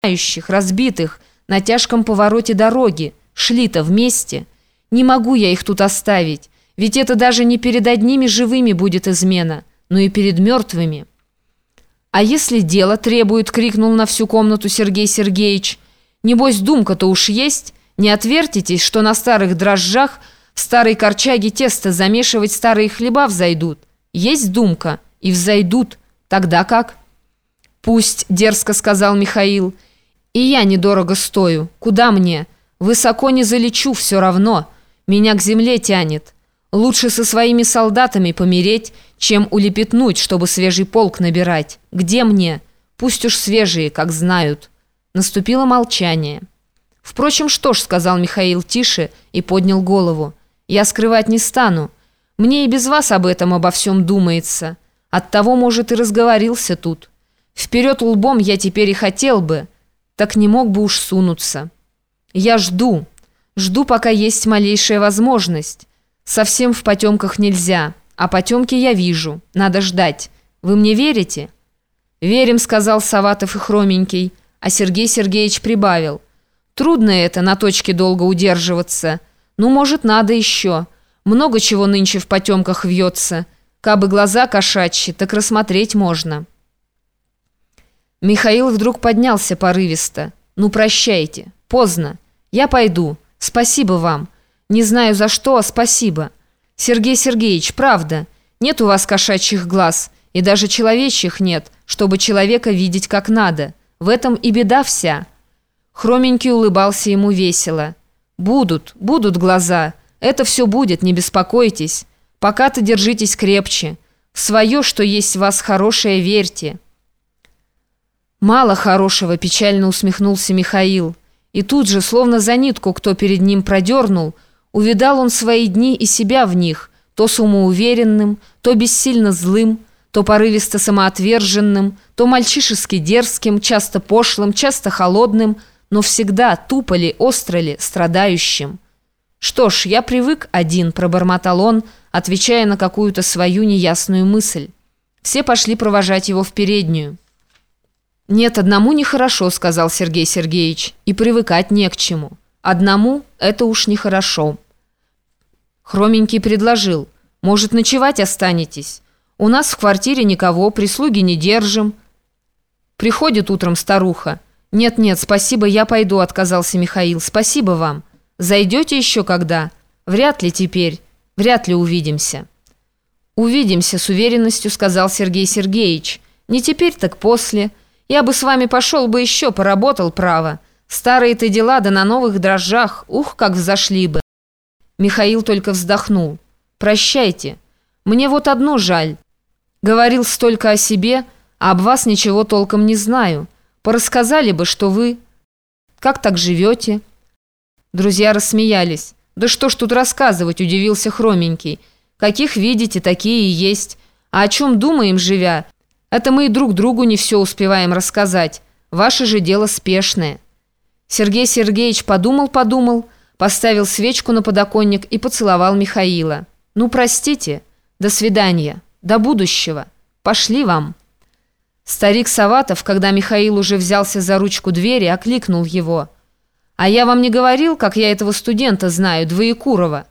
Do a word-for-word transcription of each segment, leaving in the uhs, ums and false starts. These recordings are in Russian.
умирающих, разбитых, на тяжком повороте дороги. Шли-то вместе. Не могу я их тут оставить, ведь это даже не перед одними живыми будет измена, но и перед мертвыми. «А если дело требует?» — крикнул на всю комнату Сергей Сергеевич. «Небось, думка-то уж есть? Не отвертитесь, что на старых дрожжах в старой корчаге тесто замешивать старые хлеба взойдут? Есть думка, и взойдут. Тогда как?» «Пусть», — дерзко сказал Михаил. «И я недорого стою. Куда мне? Высоко не залечу, все равно. Меня к земле тянет. Лучше со своими солдатами помереть, чем улепетнуть, чтобы свежий полк набирать. Где мне? Пусть уж свежие, как знают». Наступило молчание. «Впрочем, что ж», — сказал Михаил тише и поднял голову. «Я скрывать не стану. Мне и без вас об этом обо всем думается. Оттого, может, и разговорился тут. Вперед лбом я теперь и хотел бы, так не мог бы уж сунуться. Я жду, жду, пока есть малейшая возможность. Совсем в потемках нельзя, а потемки я вижу, надо ждать. Вы мне верите?» «Верим», — сказал Саватов и Хроменький, а Сергей Сергеевич прибавил. «Трудно это, на точке долго удерживаться. Ну, может, надо еще. Много чего нынче в потемках вьется. Кабы глаза кошачьи, так рассмотреть можно». Михаил вдруг поднялся порывисто. «Ну, прощайте. Поздно. Я пойду. Спасибо вам. Не знаю за что, а спасибо. Сергей Сергеевич, правда, нет у вас кошачьих глаз, и даже человечьих нет, чтобы человека видеть как надо. В этом и беда вся». Хроменький улыбался ему весело. «Будут, будут глаза. Это все будет, не беспокойтесь. Пока-то держитесь крепче. В свое, что есть в вас хорошее, верьте». «Мало хорошего», — печально усмехнулся Михаил. И тут же, словно за нитку кто перед ним продернул, увидал он свои дни и себя в них, то самоуверенным, то бессильно злым, то порывисто самоотверженным, то мальчишески дерзким, часто пошлым, часто холодным, но всегда тупо ли, остро ли, страдающим. «Что ж, я привык один», — пробормотал он, отвечая на какую-то свою неясную мысль. Все пошли провожать его в переднюю. «Нет, одному нехорошо», — сказал Сергей Сергеевич, — «и привыкать не к чему. Одному это уж нехорошо». Хроменький предложил: «Может, ночевать останетесь? У нас в квартире никого, прислуги не держим». Приходит утром старуха. «Нет-нет, спасибо, я пойду», — отказался Михаил. «Спасибо вам. Зайдете еще когда? Вряд ли теперь. Вряд ли увидимся». «Увидимся», — с уверенностью сказал Сергей Сергеевич. «Не теперь, так после. Я бы с вами пошел бы еще, поработал, право. Старые-то дела, да на новых дрожжах, ух, как взошли бы». Михаил только вздохнул. «Прощайте. Мне вот одно жаль. Говорил столько о себе, а об вас ничего толком не знаю. Порассказали бы, что вы... Как так живете?» Друзья рассмеялись. «Да что ж тут рассказывать», — удивился Хроменький. «Каких видите, такие и есть. А о чем думаем, живя? Это мы и друг другу не все успеваем рассказать. Ваше же дело спешное». Сергей Сергеевич подумал-подумал, поставил свечку на подоконник и поцеловал Михаила. «Ну, простите. До свидания. До будущего. Пошли вам». Старик Саватов, когда Михаил уже взялся за ручку двери, окликнул его. «А я вам не говорил, как я этого студента знаю, Двоекурова?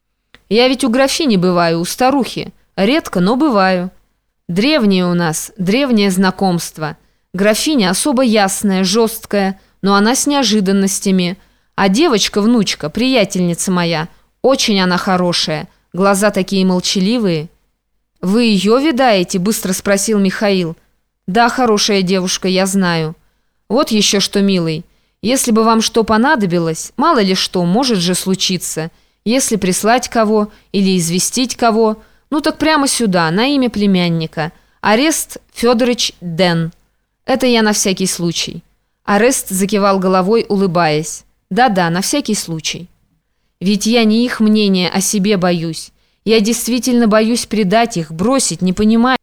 Я ведь у графини бываю, у старухи. Редко, но бываю. Древнее у нас, древнее знакомство. Графиня особо ясная, жесткая, но она с неожиданностями. А девочка-внучка, приятельница моя, очень она хорошая, глаза такие молчаливые». «Вы ее видаете?» — быстро спросил Михаил. «Да, хорошая девушка, я знаю. Вот еще что, милый, если бы вам что понадобилось, мало ли что, может же случиться, если прислать кого или известить кого, ну так прямо сюда, на имя племянника. Арест Федорович Ден. Это я на всякий случай». Арест закивал головой, улыбаясь. «Да-да, на всякий случай. Ведь я не их мнение о себе боюсь. Я действительно боюсь предать их, бросить, не понимаю».